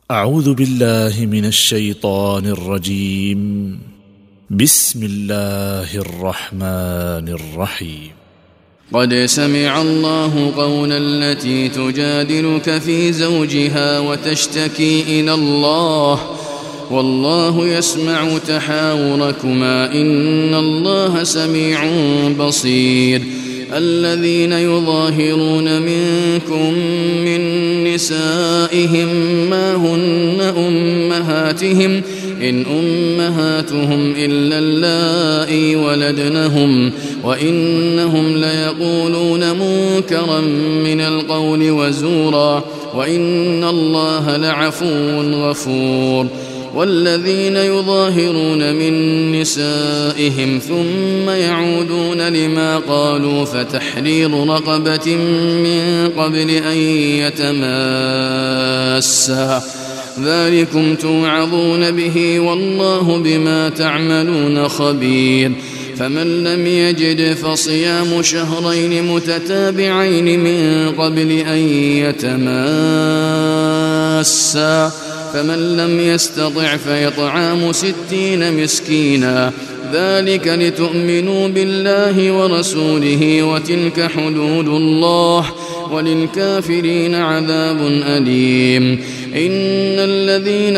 أعوذ بالله من الشيطان الرجيم. بسم الله الرحمن الرحيم. قد سمع الله قول التي تجادلك في زوجها وتشتكي إلى الله والله يسمع تحاوركما إن الله سميع بصير. الذين يظاهرون منكم من نسائهم ما هن أمهاتهم إن أمهاتهم إلا اللائي ولدنهم وإنهم ليقولون منكرا من القول وزورا وإن الله لعفو غفور. والذين يظاهرون من نسائهم ثم يعودون لما قالوا فتحرير رقبة من قبل أن يتماسا ذلكم توعظون به والله بما تعملون خبير. فمن لم يجد فصيام شهرين متتابعين من قبل أن يتماسا فمن لم يستطع فإطعام 60 مسكينا ذلك لتؤمنوا بالله ورسوله وتلك حدود الله وللكافرين عذاب أليم. إن الذين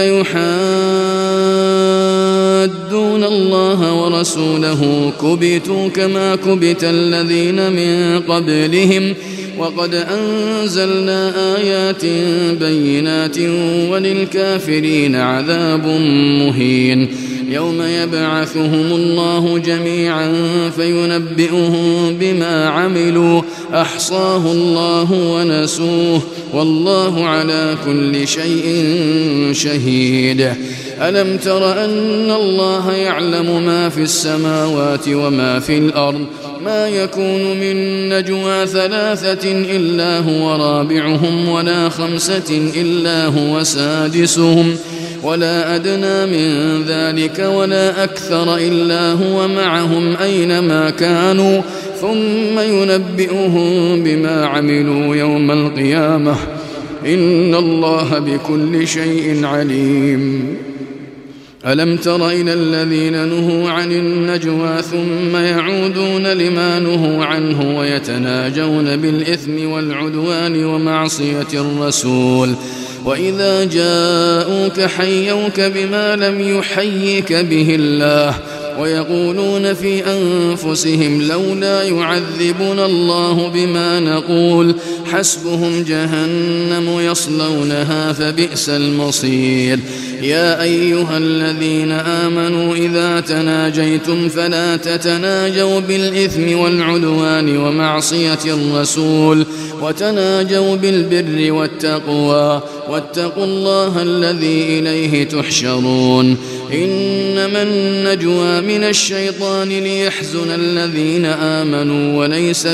يحادون الله ورسوله كبتوا كما كبت الذين من قبلهم وقد أنزلنا آيات بينات وللكافرين عذاب مهين. يوم يبعثهم الله جميعا فينبئهم بما عملوا أحصاه الله ونسوه والله على كل شيء شهيد. ألم تر أن الله يعلم ما في السماوات وما في الأرض ما يكون من نجوى 3 إلا هو رابعهم ولا 5 إلا هو سادسهم ولا أدنى من ذلك ولا أكثر إلا هو معهم أينما كانوا ثم ينبئهم بما عملوا يوم القيامة إن الله بكل شيء عليم. ألم تر إلى الذين نهوا عن النجوى ثم يعودون لما نهوا عنه ويتناجون بالإثم والعدوان ومعصية الرسول وإذا جاءوك حيوك بما لم يحيك به الله ويقولون في أنفسهم لولا يعذبنا الله بما نقول حسبهم جهنم يصلونها فبئس المصير. يا أيها الذين آمنوا إذا تناجيتم فلا تتناجوا بالإثم والعدوان ومعصية الرسول وتناجوا بالبر والتقوى واتقوا الله الذي إليه تحشرون. إنما النجوى من الشيطان ليحزن الذين آمنوا وليس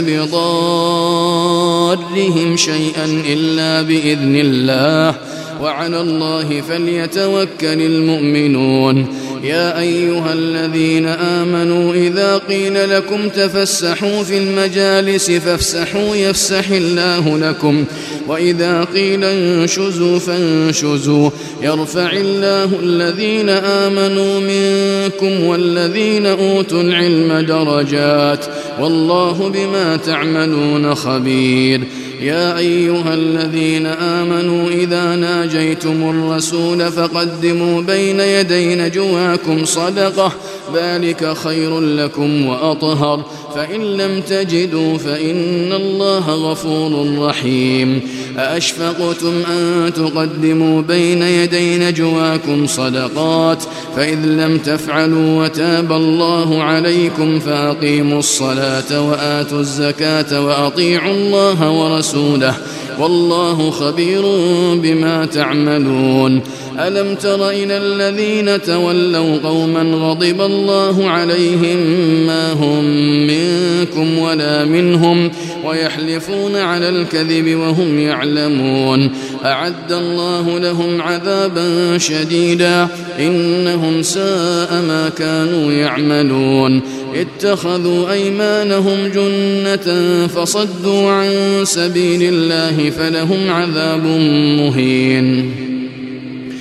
بضارهم شيئا إلا بإذن الله وعلى الله فليتوكل المؤمنون. يا أيها الذين آمنوا إذا قيل لكم تفسحوا في المجالس فافسحوا يفسح الله لكم وإذا قيل انشزوا فانشزوا يرفع الله الذين آمنوا منكم والذين أوتوا العلم درجات والله بما تعملون خبير. يا أيها الذين آمنوا إذا ناجيتم الرسول فقدموا بين يدي نجواكم صدقة ذلك خير لكم وأطهر فإن لم تجدوا فإن الله غفور رحيم. أأشفقتم أن تقدموا بين يدي نجواكم صدقات فإذ لم تفعلوا وتاب الله عليكم فأقيموا الصلاة وآتوا الزكاة وأطيعوا الله ورسوله والله خبير بما تعملون. ألم تر إلى الذين تولوا قوما غضب الله عليهم ما هم منكم ولا منهم ويحلفون على الكذب وهم يعلمون أعد الله لهم عذابا شديدا إنهم ساء ما كانوا يعملون. اتخذوا أيمانهم جنة فصدوا عن سبيل الله فلهم عذاب مهين.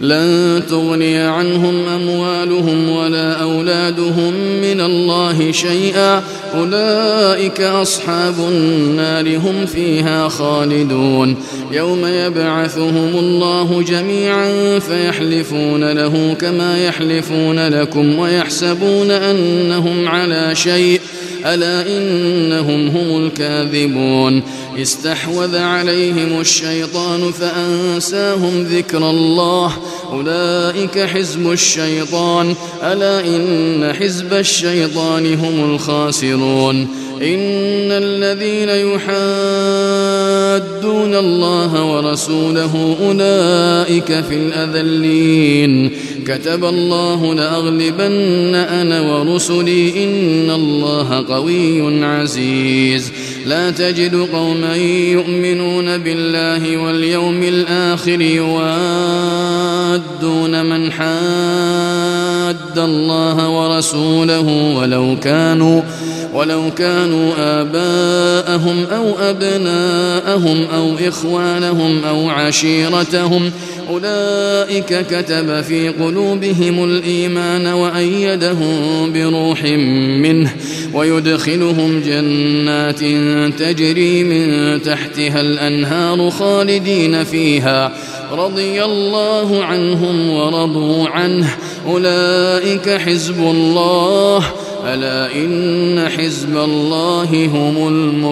لن تغني عنهم أموالهم ولا أولادهم من الله شيئا أولئك أصحاب النار هم فيها خالدون يوم يبعثهم الله جميعا فيحلفون له كما يحلفون لكم ويحسبون أنهم على شيء ألا إنهم هم الكاذبون استحوذ عليهم الشيطان فأنساهم ذكر الله أولئك حزب الشيطان ألا إن حزب الشيطان هم الخاسرون إن الذين يحادون الله ورسوله أولئك في الأذلين كتب الله لأغلبن أنا ورسلي إن الله قوي عزيز لا تجد قوما يؤمنون بالله واليوم الآخر يوادون من حاد الله ورسوله ولو كانوا آباءهم أو أبناءهم أو إخوانهم أو عشيرتهم أولئك كتب في قلوبهم الإيمان وأيدهم بروح منه ويدخلهم جنات تجري من تحتها الأنهار خالدين فيها رضي الله عنهم ورضوا عنه أولئك حزب الله ألا إن حزب الله هم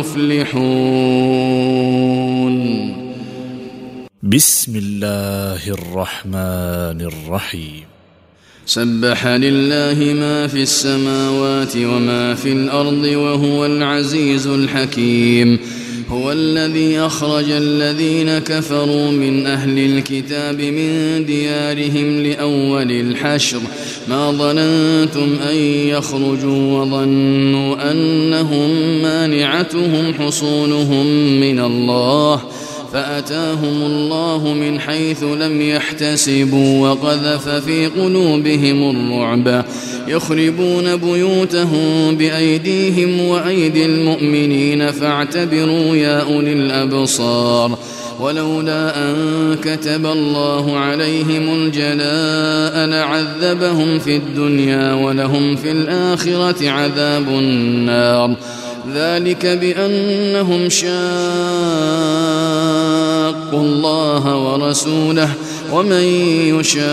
المفلحون بسم الله الرحمن الرحيم سبح لله ما في السماوات وما في الأرض وهو العزيز الحكيم هو الذي أخرج الذين كفروا من أهل الكتاب من ديارهم لأول الحشر ما ظننتم أن يخرجوا وظنوا أنهم مانعتهم حصونهم من الله فأتاهم الله من حيث لم يحتسبوا وقذف في قلوبهم الرعب يخربون بيوتهم بأيديهم وأيدي المؤمنين فاعتبروا يا أولي الأبصار ولولا أن كتب الله عليهم الجلاء لعذبهم في الدنيا ولهم في الآخرة عذاب النار ذلك بأنهم شاقوا الله ورسوله ومن يشاق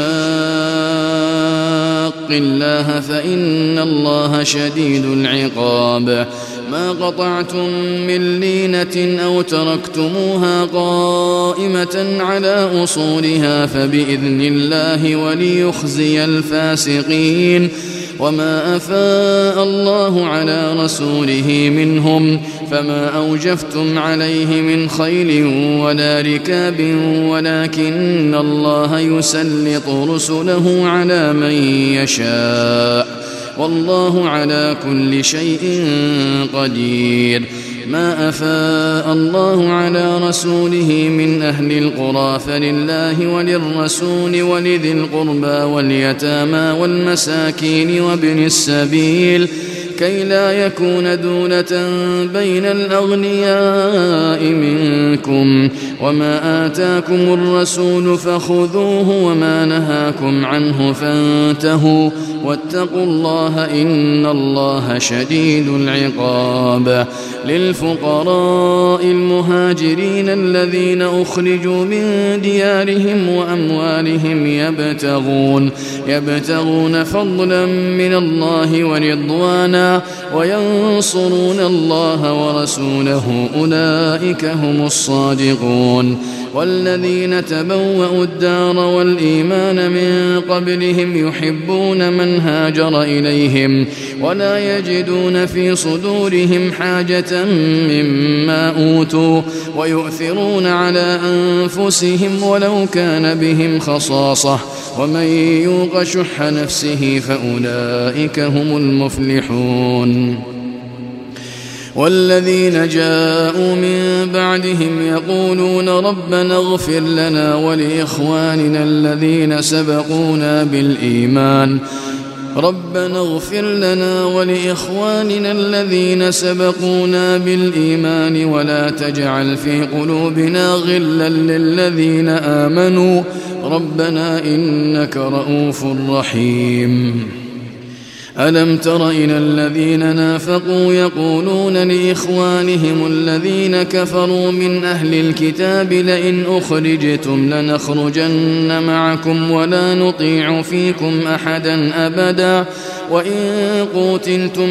الله فإن الله شديد العقاب ما قطعتم من لينة أو تركتموها قائمة على أصولها فبإذن الله وليخزي الفاسقين وما أفاء الله على رسوله منهم فما أوجفتم عليه من خيل ولا ركاب ولكن الله يسلط رسله على من يشاء والله على كل شيء قدير ما أفاء الله على رسوله من أهل القرى فلله وللرسول ولذي القربى واليتامى والمساكين وابن السبيل كي لا يكون دولة بين الأغنياء منكم وما آتاكم الرسول فخذوه وما نهاكم عنه فانتهوا واتقوا الله إن الله شديد العقاب للفقراء المهاجرين الذين أخرجوا من ديارهم وأموالهم يبتغون فضلا من الله ورضوانا وينصرون الله ورسوله أولئك هم الصادقون والذين تبوأوا الدار والإيمان من قبلهم يحبون من هاجر إليهم ولا يجدون في صدورهم حاجة مما أوتوا ويؤثرون على أنفسهم ولو كان بهم خصاصة ومن يوق شح نفسه فأولئك هم المفلحون والذين جاءوا من بعدهم يقولون ربنا اغفر لنا ولإخواننا الذين سبقونا بالإيمان ربنا اغفر لنا ولإخواننا الذين سبقونا بالإيمان ولا تجعل في قلوبنا غلا للذين آمنوا ربنا إنك رؤوف رحيم. ألم تر إلى الذين نافقوا يقولون لإخوانهم الذين كفروا من أهل الكتاب لئن أخرجتم لنخرجن معكم ولا نطيع فيكم أحدا أبدا وإن قوتلتم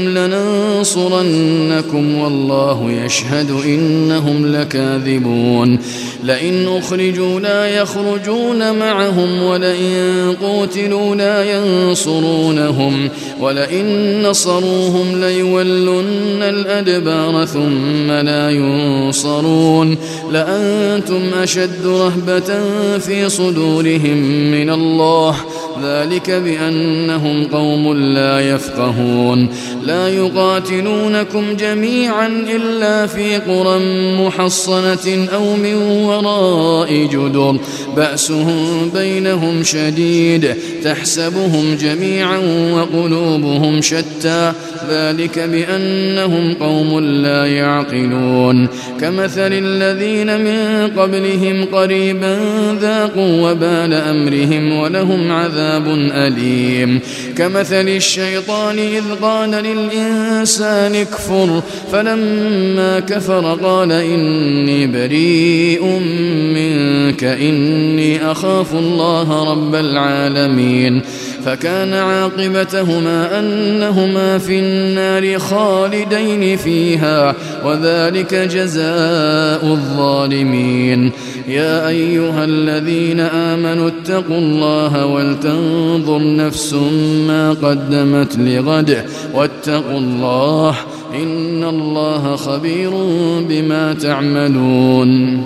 لننصرنكم والله يشهد إنهم لكاذبون. لئن أخرجوا لا يخرجون معهم ولئن قوتلوا لا ينصرونهم ولئن نصروهم ليولن الأدبار ثم لا ينصرون لأنتم أشد رهبة في صدورهم من الله ذلك بأنهم قوم لا يفقهون. لا يقاتلونكم جميعا إلا في قرى محصنة أو من وراء جدر بأسهم بينهم شديد تحسبهم جميعا وقلوبهم شتى ذلك بأنهم قوم لا يعقلون. كمثل الذين من قبلهم قريبا ذاقوا وبال أمرهم ولهم عذاب أليم. كمثل الشيطان إذ قال للإنسان اكفر فلما كفر قال إني بريء منك إني أخاف الله رب العالمين. فكان عاقبتهما أنهما في النار خالدين فيها وذلك جزاء الظالمين. يا أيها الذين آمنوا اتقوا الله ولتنظر نفس ما قدمت لغد واتقوا الله إن الله خبير بما تعملون.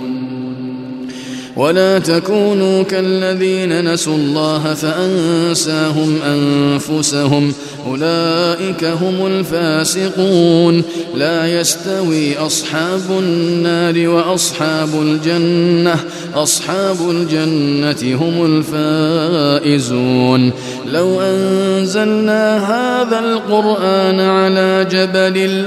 ولا تكونوا كالذين نسوا الله فأنساهم أنفسهم أولئك هم الفاسقون. لا يستوي أصحاب النار وأصحاب الجنة أصحاب الجنة هم الفائزون. لو أنزلنا هذا القرآن على جبل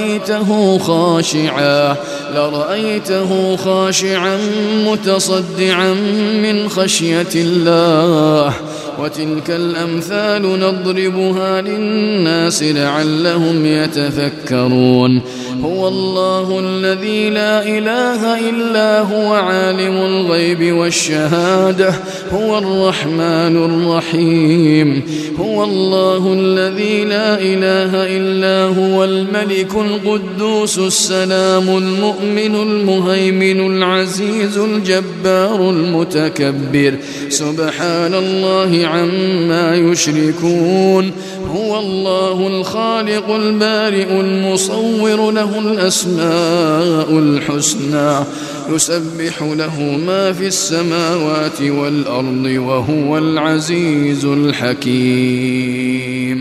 لرأيته خاشعا متصدعا من خشية الله. وتلك الأمثال نضربها للناس لعلهم يتفكرون. هو الله الذي لا إله إلا هو عالم الغيب والشهادة هو الرحمن الرحيم. هو الله الذي لا إله إلا هو الملك القدوس السلام المؤمن المهيمن العزيز الجبار المتكبر سبحان الله عما يشركون. هو الله الخالق البارئ المصور له الأسماء الحسنى يسبح له ما في السماوات والأرض وهو العزيز الحكيم.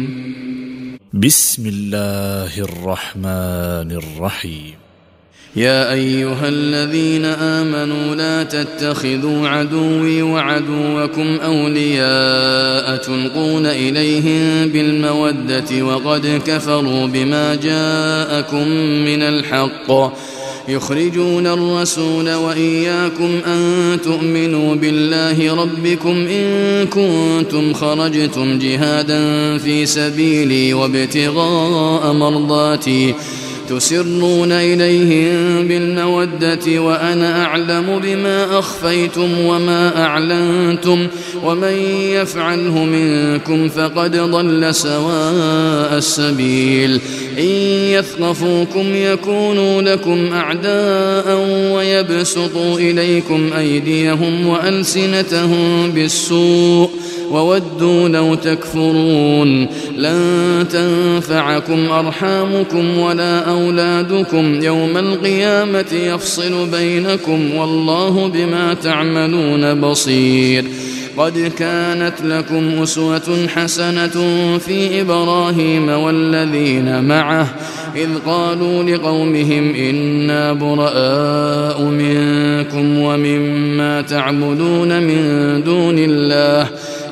بسم الله الرحمن الرحيم. يا أيها الذين آمنوا لا تتخذوا عدوي وعدوكم أولياء تلقون إليهم بالمودة وقد كفروا بما جاءكم من الحق يخرجون الرسول وإياكم أن تؤمنوا بالله ربكم إن كنتم خرجتم جهادا في سبيلي وابتغاء مرضاتي تسرون إليهم بالمودة وأنا أعلم بما أخفيتم وما أعلنتم ومن يفعله منكم فقد ضل سواء السبيل. إن يثقفوكم يكونوا لكم أعداء ويبسطوا إليكم أيديهم وألسنتهم بالسوء وودوا لو تكفرون. لن تنفعكم أرحامكم ولا أولادكم يوم القيامة يفصل بينكم والله بما تعملون بصير. قد كانت لكم أسوة حسنة في إبراهيم والذين معه إذ قالوا لقومهم إنا براء منكم ومما تعبدون من دون الله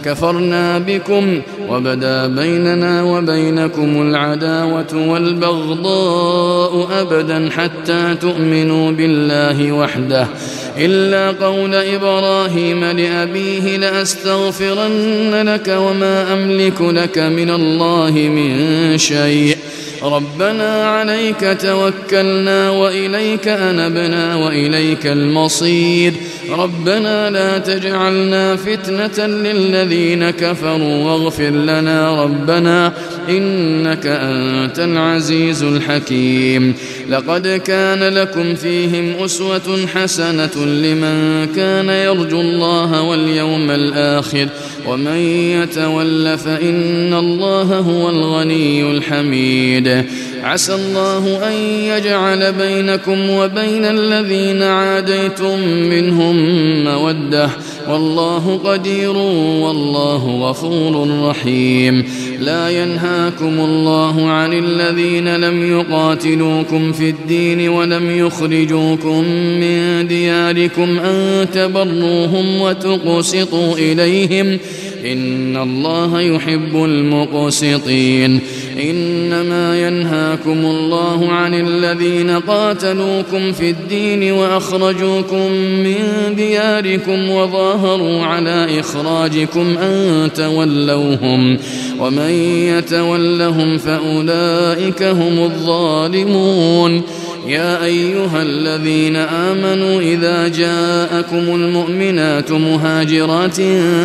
كفرنا بكم وبدا بيننا وبينكم العداوة والبغضاء أبدا حتى تؤمنوا بالله وحده إلا قول إبراهيم لأبيه لأستغفرن لك وما أملك لك من الله من شيء ربنا عليك توكلنا وإليك أنبنا وإليك المصير ربنا لا تجعلنا فتنة للذين كفروا واغفر لنا ربنا إنك أنت العزيز الحكيم لقد كان لكم فيهم أسوة حسنة لمن كان يرجو الله واليوم الآخر ومن يتول فإن الله هو الغني الحميد عسى الله أن يجعل بينكم وبين الذين عاديتم منهم مودة والله قدير والله غفور رحيم لا ينهاكم الله عن الذين لم يقاتلوكم في الدين ولم يخرجوكم من دياركم أن تبروهم وتقسطوا إليهم إن الله يحب المقسطين إنما ينهاكم الله عن الذين قاتلوكم في الدين وأخرجوكم من دياركم وظاهروا على إخراجكم أن تولوهم ومن يتولهم فأولئك هم الظالمون يا أيها الذين آمنوا إذا جاءكم المؤمنات مهاجرات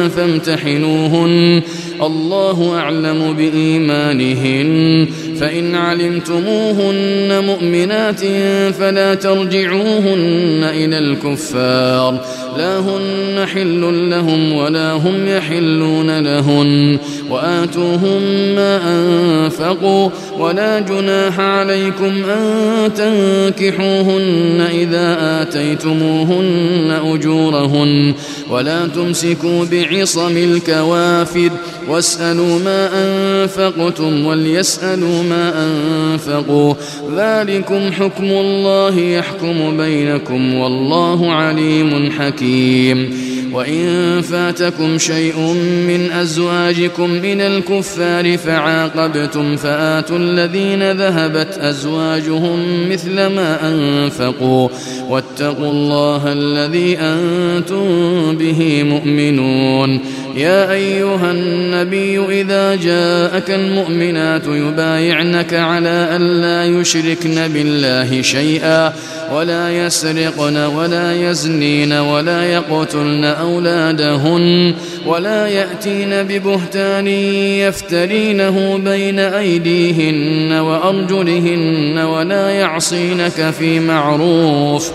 فامتحنوهن الله أعلم بإيمانهن فإن علمتموهن مؤمنات فلا ترجعوهن إلى الكفار لا هن حل لهم ولا هم يحلون لهن وآتوهم ما أنفقوا ولا جناح عليكم أن تنكحوهن إذا آتيتموهن أجورهن ولا تمسكوا بعصم الكوافر واسألوا ما أنفقتم وليسألوا ما أنفقوا ذلكم حكم الله يحكم بينكم والله عليم حكيم وإن فاتكم شيء من أزواجكم من الكفار فعاقبتم فآتوا الذين ذهبت أزواجهم مثل ما أنفقوا واتقوا الله الذي أنتم به مؤمنون يا أيها النبي إذا جاءك المؤمنات يبايعنك على ألا يشركن بالله شيئا ولا يسرقن ولا يزنين ولا يقتلن أولادهن ولا يأتين ببهتان يفترينه بين أيديهن وأرجلهن ولا يعصينك في معروف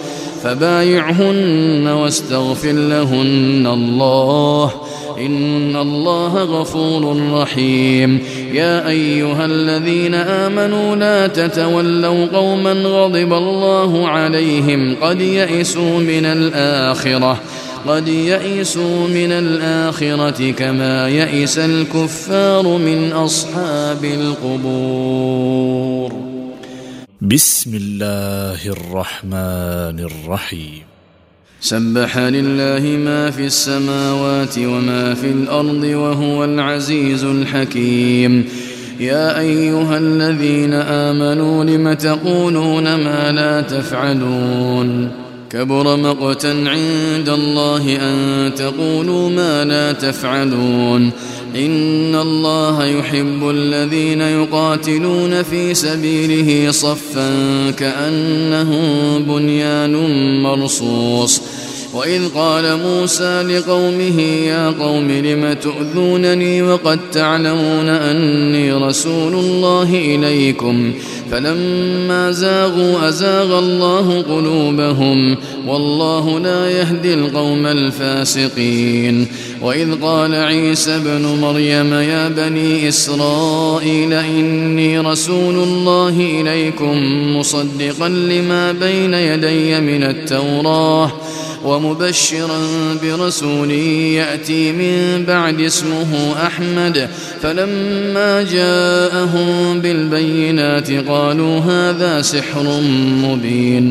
فبايعهن واستغفر لهن الله إن الله غفور رحيم يا أيها الذين آمنوا لا تتولوا قوما غضب الله عليهم قد يئسوا من الآخرة كما يئس الكفار من أصحاب القبور بسم الله الرحمن الرحيم سبح لله ما في السماوات وما في الأرض وهو العزيز الحكيم يا أيها الذين آمنوا لم تقولون ما لا تفعلون كبر مقتا عند الله أن تقولوا ما لا تفعلون إن الله يحب الذين يقاتلون في سبيله صفا كأنهم بنيان مرصوص وإذ قال موسى لقومه يا قوم لم تؤذونني وقد تعلمون أني رسول الله إليكم فلما زاغوا أزاغ الله قلوبهم والله لا يهدي القوم الفاسقين وإذ قال عيسى ابن مريم يا بني إسرائيل إني رسول الله إليكم مصدقا لما بين يدي من التوراة ومبشرا برسول يأتي من بعد اسمه أحمد فلما جاءهم بالبينات قالوا هذا سحر مبين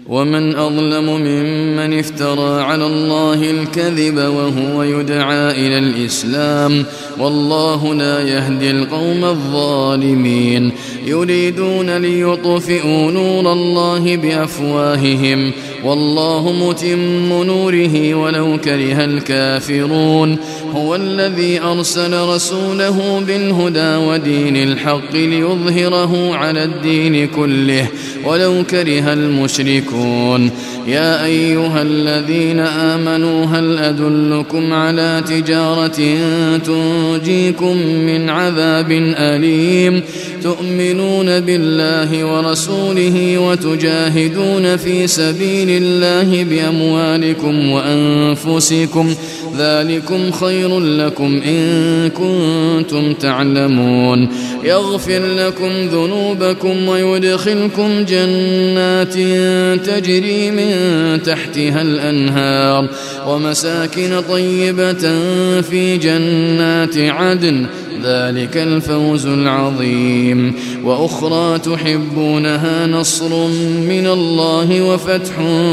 ومن أظلم ممن افترى على الله الكذب وهو يدعى إلى الإسلام والله لا يهدي القوم الظالمين يريدون ليطفئوا نور الله بأفواههم والله متم نوره ولو كره الكافرون هو الذي أرسل رسوله بالهدى ودين الحق ليظهره على الدين كله ولو كره المشركون يا أيها الذين آمنوا هل أدلكم على تجارة تنجيكم من عذاب أليم تؤمنون بالله ورسوله وتجاهدون في سبيل الله بأموالكم وأنفسكم ذلكم خير لكم إن كنتم تعلمون يغفر لكم ذنوبكم ويدخلكم جنات تجري من تحتها الأنهار ومساكن طيبة في جنات عدن ذلك الفوز العظيم وأخرى تحبونها نصر من الله وفتح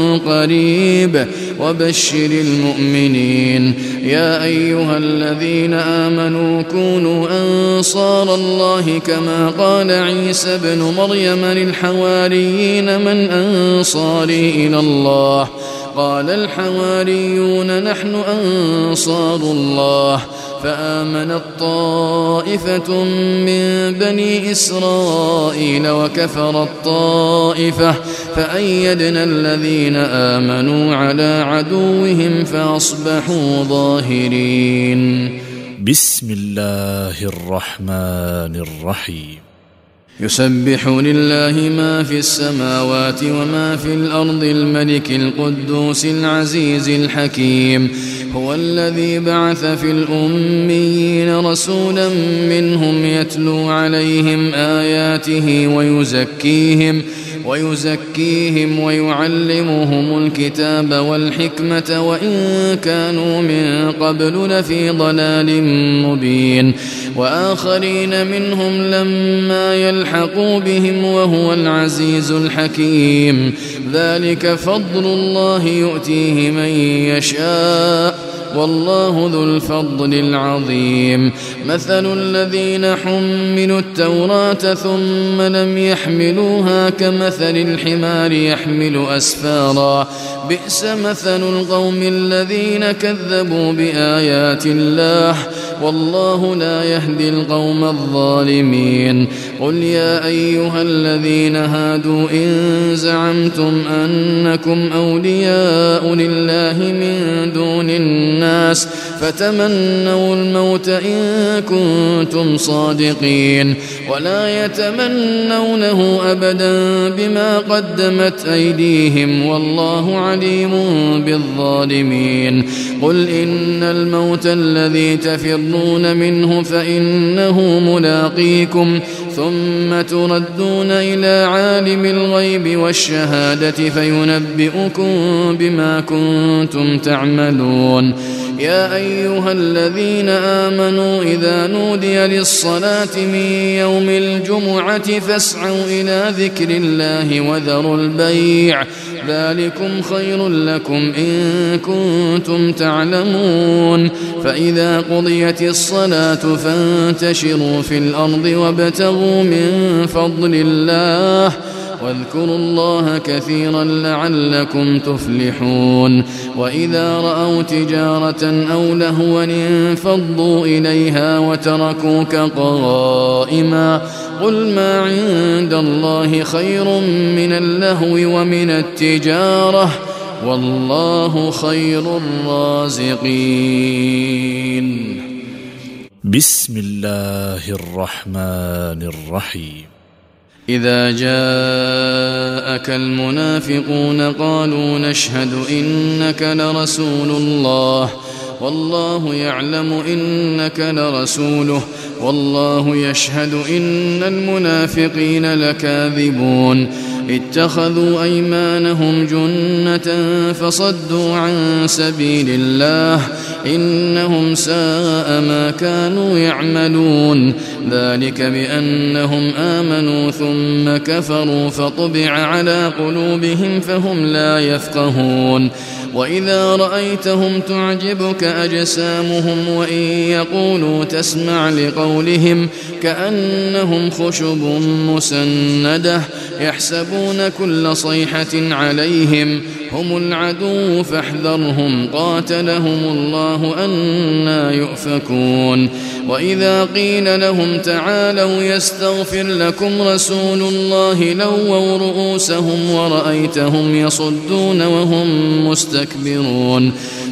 قريب وبشر المؤمنين يا أيها الذين آمنوا كونوا أنصار الله كما قال عيسى بن مريم للحواريين من أنصاري إلى الله قال الحواريون نحن أنصار الله فآمنت طائفة من بني إسرائيل وكفرت طائفة فأيدنا الذين آمنوا على عدوهم فأصبحوا ظاهرين بسم الله الرحمن الرحيم يسبح لله ما في السماوات وما في الأرض الملك القدوس العزيز الحكيم هو الذي بعث في الأميين رسولا منهم يتلو عليهم آياته ويزكيهم ويعلمهم الكتاب والحكمة وإن كانوا من قبل لفي ضلال مبين وآخرين منهم لما يلحقوا بهم وهو العزيز الحكيم ذلك فضل الله يؤتيه من يشاء والله ذو الفضل العظيم مثل الذين حملوا التوراة ثم لم يحملوها كمثل الحمار يحمل أسفارا بئس مثل القوم الذين كذبوا بآيات الله والله لا يهدي القوم الظالمين قل يا أيها الذين هادوا إن زعمتم أنكم أولياء لله من دون الناس فتمنوا الموت إن كنتم صادقين ولا يتمنونه أبدا بما قدمت أيديهم والله عليم بالظالمين قل إن الموت الذي تفرون منه فإنه ملاقيكم ثم تردون إلى عالم الغيب والشهادة فينبئكم بما كنتم تعملون يا أيها الذين آمنوا إذا نودي للصلاة من يوم الجمعة فاسعوا إلى ذكر الله وذروا البيع ذلكم خير لكم إن كنتم تعلمون فإذا قضيت الصلاة فانتشروا في الأرض وابتغوا من فضل الله واذكروا الله كثيرا لعلكم تفلحون وإذا رأوا تجارة أو لهوا انفضوا إليها وتركوك قائما قل ما عند الله خير من اللهو ومن التجارة والله خير الرازقين بسم الله الرحمن الرحيم إذا جاءك المنافقون قالوا نشهد إنك لرسول الله والله يعلم إنك لرسوله والله يشهد إن المنافقين لكاذبون اتخذوا أيمانهم جنة فصدوا عن سبيل الله إنهم ساء ما كانوا يعملون ذلك بأنهم آمنوا ثم كفروا فطبع على قلوبهم فهم لا يفقهون وإذا رأيتهم تعجبك أجسامهم وإن يقولوا تسمع لقولهم كأنهم خشب مسندة يحسبون كل صيحة عليهم هم العدو فاحذرهم قاتلهم الله أنى يؤفكون وإذا قيل لهم تعالوا يستغفر لكم رسول الله لووا رؤوسهم ورأيتهم يصدون وهم مستكبرون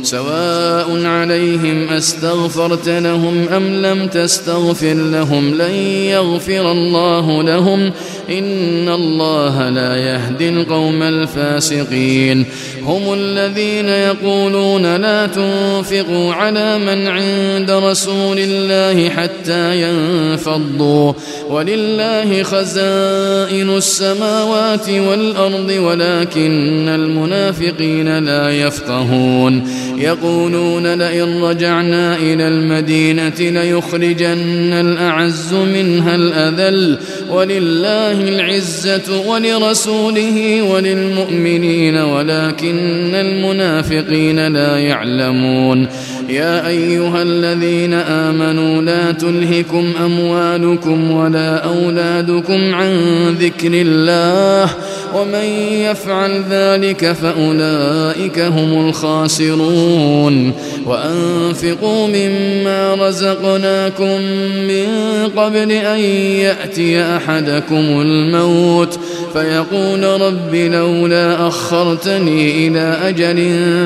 سواء عليهم أستغفرت لهم أم لم تستغفر لهم لن يغفر الله لهم إن الله لا يهدي القوم الفاسقين هم الذين يقولون لا تنفقوا على من عند رسول الله حتى ينفضوا ولله خزائن السماوات والأرض ولكن المنافقين لا يفقهون يقولون لئن رجعنا إلى المدينة ليخرجن الأعز منها الأذل ولله العزة ولرسوله وللمؤمنين ولكن المنافقين لا يعلمون يا أيها الذين آمنوا لا تلهكم أموالكم ولا أولادكم عن ذكر الله ومن يفعل ذلك فأولئك هم الخاسرون وأنفقوا مما رزقناكم من قبل أن يأتي أحدكم الموت فيقول رب لولا أخرتني إلى أجل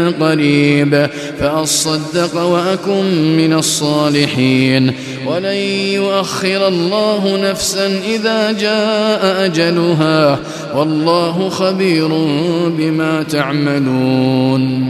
قريب فأصدق وأكن من الصالحين ولن يؤخر الله نفسا إذا جاء أجلها والله خبير بما تعملون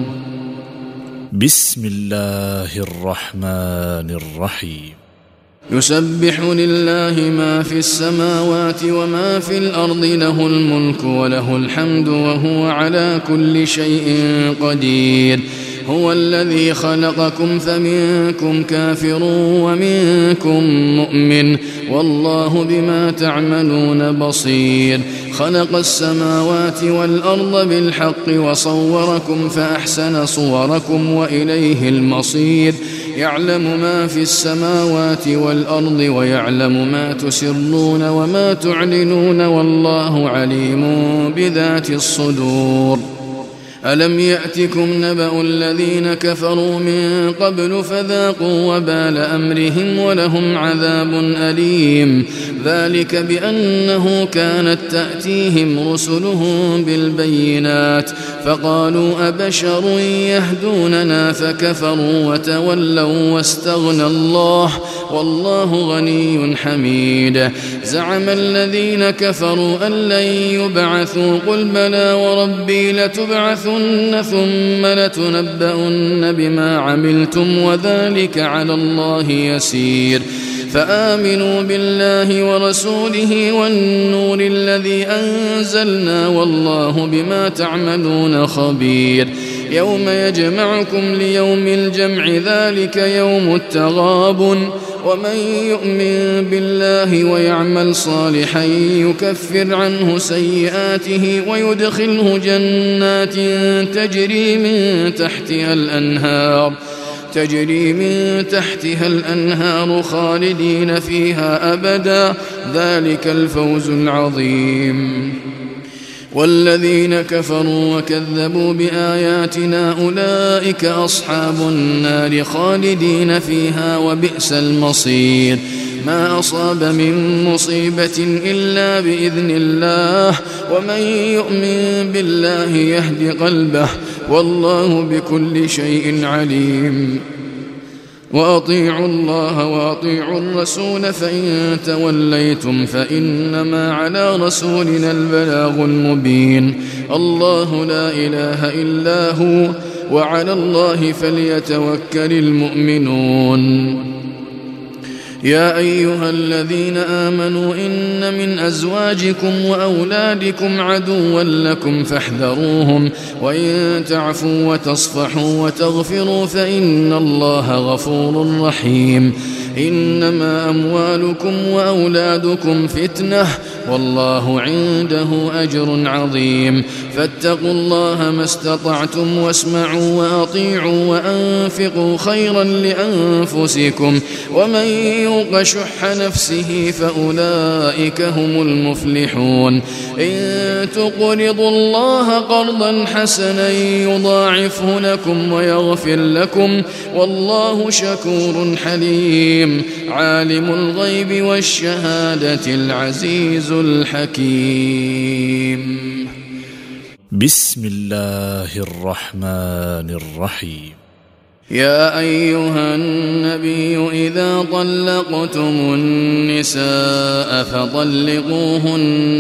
بسم الله الرحمن الرحيم يسبح لله ما في السماوات وما في الأرض له الملك وله الحمد وهو على كل شيء قدير هو الذي خلقكم فمنكم كافر ومنكم مؤمن والله بما تعملون بصير خلق السماوات والأرض بالحق وصوركم فأحسن صوركم وإليه المصير يعلم ما في السماوات والأرض ويعلم ما تسرون وما تعلنون والله عليم بذات الصدور ألم يأتكم نبأ الذين كفروا من قبل فذاقوا وبال أمرهم ولهم عذاب أليم ذلك بأنه كانت تأتيهم رسلهم بالبينات فقالوا أبشر يهدوننا فكفروا وتولوا واستغنى الله والله غني حميد زعم الذين كفروا أن لن يبعثوا قل بلى وربي لتبعثن ثم لتنبؤن بما عملتم وذلك على الله يسير فآمنوا بالله ورسوله والنور الذي أنزلنا والله بما تعملون خبير يوم يجمعكم ليوم الجمع ذلك يوم التغابن ومن يؤمن بالله ويعمل صالحا يكفر عنه سيئاته ويدخله جنات تجري من تحتها الأنهار خالدين فيها أبدا ذلك الفوز العظيم والذين كفروا وكذبوا بآياتنا أولئك أصحاب النار خالدين فيها وبئس المصير ما أصاب من مصيبة إلا بإذن الله ومن يؤمن بالله يهد قلبه والله بكل شيء عليم وأطيعوا الله وأطيعوا الرسول فإن توليتم فإنما على رسولنا البلاغ المبين الله لا إله إلا هو وعلى الله فليتوكل المؤمنون يا أيها الذين آمنوا إن من أزواجكم وأولادكم عدوا لكم فاحذروهم وإن تعفوا وتصفحوا وتغفروا فإن الله غفور رحيم إنما أموالكم وأولادكم فتنة والله عنده أجر عظيم فاتقوا الله ما استطعتم واسمعوا وأطيعوا وأنفقوا خيرا لأنفسكم ومن يوق شح نفسه فأولئك هم المفلحون إن تقرضوا الله قرضا حسنا يضاعفه لكم ويغفر لكم والله شكور حليم عالم الغيب والشهادة العزيز الحكيم بسم الله الرحمن الرحيم يا أيها النبي إذا طلقتم النساء فطلقوهن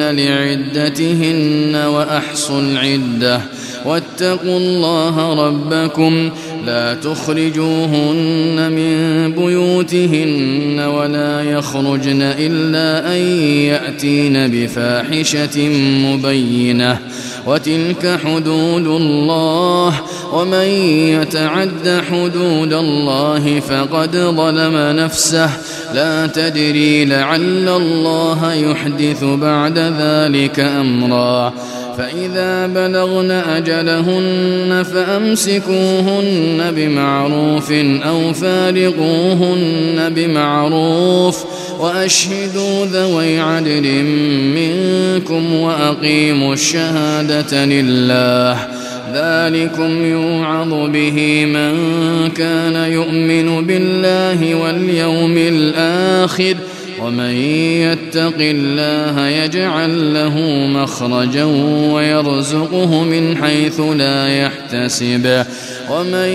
لعدتهن وأحصوا العدة واتقوا الله ربكم لا تخرجوهن من بيوتهن ولا يخرجن إلا أن يأتين بفاحشة مبينة وتلك حدود الله ومن يتعد حدود الله فقد ظلم نفسه لا تدري لعل الله يحدث بعد ذلك أمرا فإذا بلغن أجلهن فأمسكوهن بمعروف أو فارقوهن بمعروف وأشهدوا ذوي عدل منكم وأقيموا الشهادة لله ذلكم يوعظ به من كان يؤمن بالله واليوم الآخر ومن يتق الله يجعل له مخرجا ويرزقه من حيث لا يحتسب ومن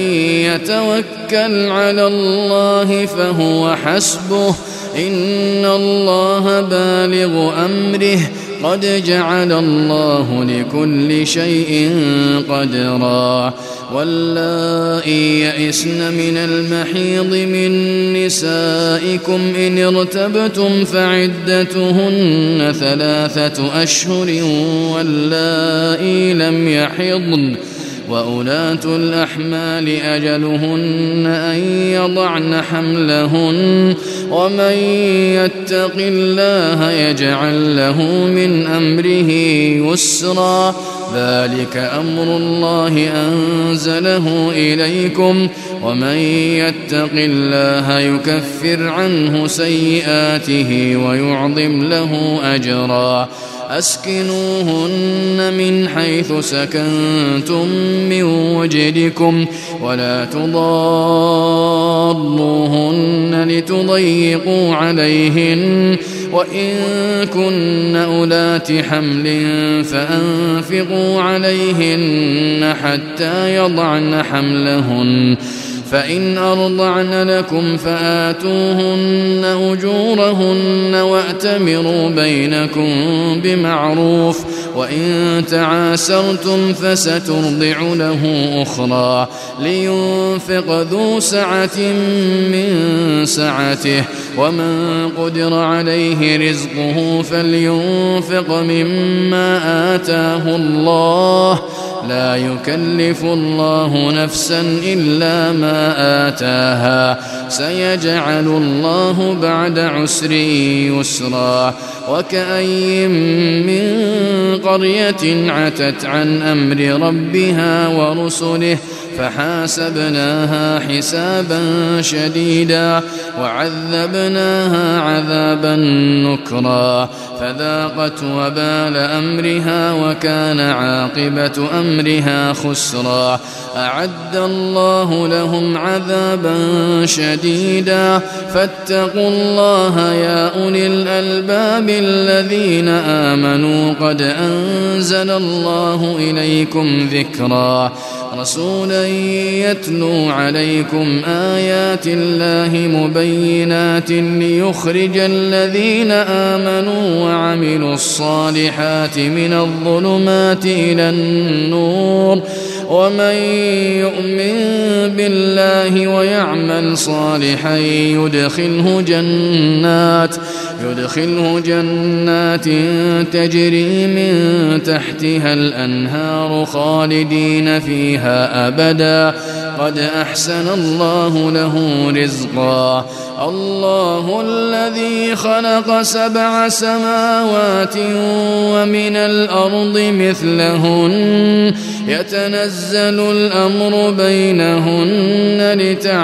يتوكل على الله فهو حسبه إن الله بالغ أمره قد جعل الله لكل شيء قدرا واللائي يئسن من المحيض من نسائكم إن ارتبتم فعدتهن 3 أشهر واللائي لم يحضن وأولاة الأحمال أجلهن أن يضعن حملهن ومن يتق الله يجعل له من أمره يسرا ذلك أمر الله أنزله إليكم ومن يتق الله يكفر عنه سيئاته ويعظم له أجرا أسكنوهن من حيث سكنتم من وجدكم ولا تضاروهن لتضيقوا عليهن وإن كن أولات حمل فأنفقوا عليهن حتى يضعن حملهن فإن أرضعن لكم فآتوهن أجورهن وأتمروا بينكم بمعروف وإن تعاسرتم فسترضع له أخرى لينفق ذو سعة من سعته ومن قدر عليه رزقه فلينفق مما آتاه الله لا يكلف الله نفسا إلا ما آتاها سيجعل الله بعد عسر يسرا وكأي من قرية عتت عن أمر ربها ورسله فحاسبناها حسابا شديدا وعذبناها عذابا نكرا فذاقت وبال أمرها وكان عاقبة أمرها خسرا أعد الله لهم عذابا شديدا فاتقوا الله يا أولي الألباب الذين آمنوا قد أنزل الله إليكم ذكرا رسولا يتلو عليكم آيات الله مبينات ليخرج الذين آمنوا وعملوا الصالحات من الظلمات إلى النور ومن يؤمن بالله ويعمل صالحا يدخله جنات تجري من تحتها الأنهار خالدين فيها أبدا قد أحسن الله له رزقا الله الذي خلق 7 سماوات ومن الأرض مثلهن يتنزل الأمر بينهن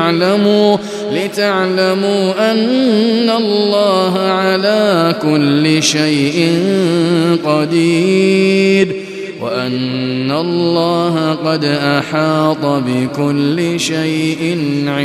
لتعلموا أن الله على كل شيء قدير وأن الله قد أحاط بكل شيء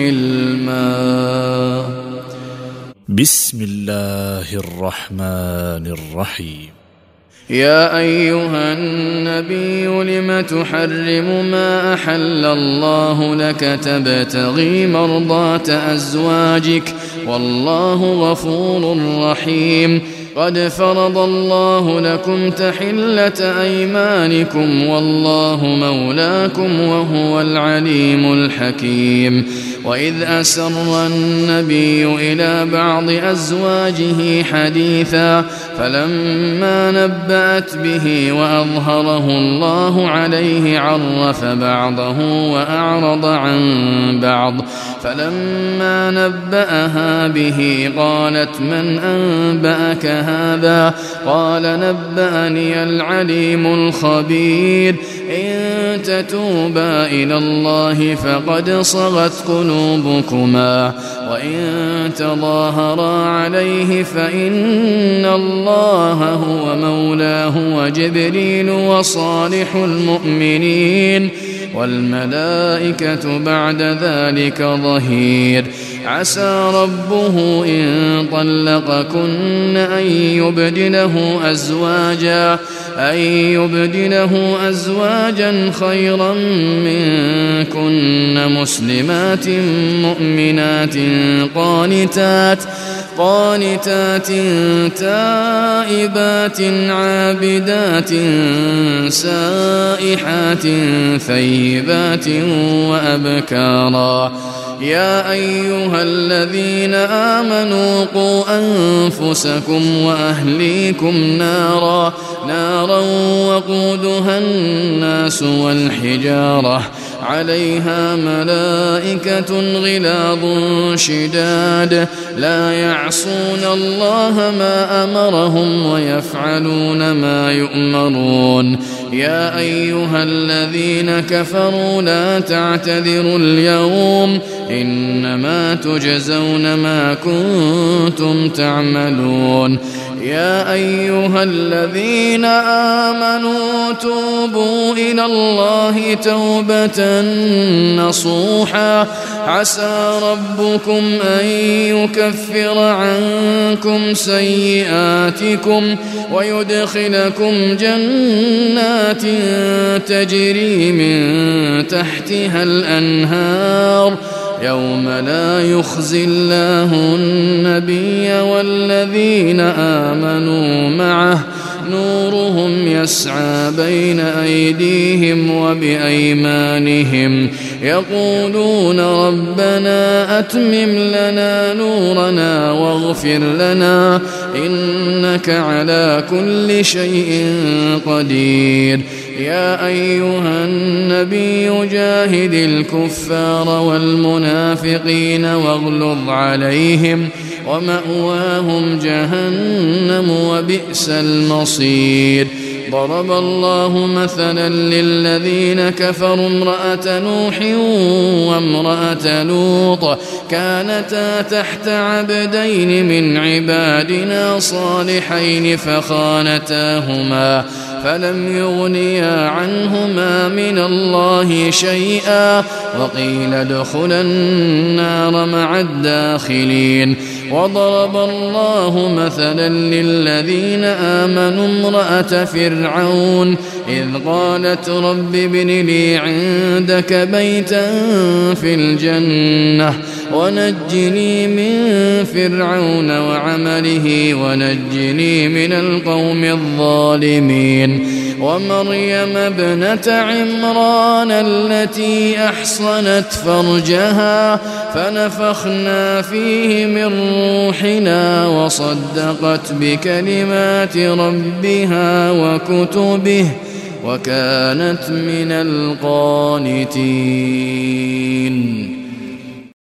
علما. بسم الله الرحمن الرحيم. يا أيها النبي لم تحرم ما أحل الله لك تبتغي مرضات أزواجك والله غفور رحيم. قد فرض الله لكم تحلة أيمانكم والله مولاكم وهو العليم الحكيم. وإذ أسر النبي إلى بعض أزواجه حديثا فلما نبأت به وأظهره الله عليه عرف بعضه وأعرض عن بعض فلما نبأها به قالت من أنبأك هذا؟ قال نبأني العليم الخبير. إن تتوبا إلى الله فقد صغت قلوبكما وإن تظاهرا عليه فإن الله هو مولاه وجبريل وصالح المؤمنين والملائكة بعد ذلك ظهير. عسى ربه إن طلقكن أن يبدله أزواجا خيرا منكن مسلمات مؤمنات قانتات تائبات عابدات سائحات ثيبات وأبكارا. يا أيها الذين آمنوا قوا أنفسكم وأهليكم نارا وقودها الناس والحجارة عليها ملائكة غلاظ شداد لا يعصون الله ما أمرهم ويفعلون ما يؤمرون. يا أيها الذين كفروا لا تعتذروا اليوم إنما تجزون ما كنتم تعملون. يا أيها الذين آمنوا توبوا إلى الله توبة نصوحا عسى ربكم أن يكفر عنكم سيئاتكم ويدخلكم جنات تجري من تحتها الأنهار يوم لا يخزي الله النبي والذين آمنوا معه نورهم يسعى بين أيديهم وبأيمانهم يقولون ربنا أتمم لنا نورنا واغفر لنا إنك على كل شيء قدير. يا أيها النبي جاهد الكفار والمنافقين واغلظ عليهم ومأواهم جهنم وبئس المصير. ضرب الله مثلا للذين كفروا امرأة نوح وامرأة لوط كانتا تحت عبدين من عبادنا صالحين فخانتاهما فلم يغنيا عنهما من الله شيئا وقيل ادخلا النار مع الداخلين. وضرب الله مثلا للذين آمنوا امرأة فرعون إذ قالت رب ابن لي عندك بيتا في الجنة ونجني من فرعون وعمله ونجني من القوم الظالمين. ومريم ابنة عمران التي أحصنت فرجها فنفخنا فيه من روحنا وصدقت بكلمات ربها وكتبه وكانت من القانتين.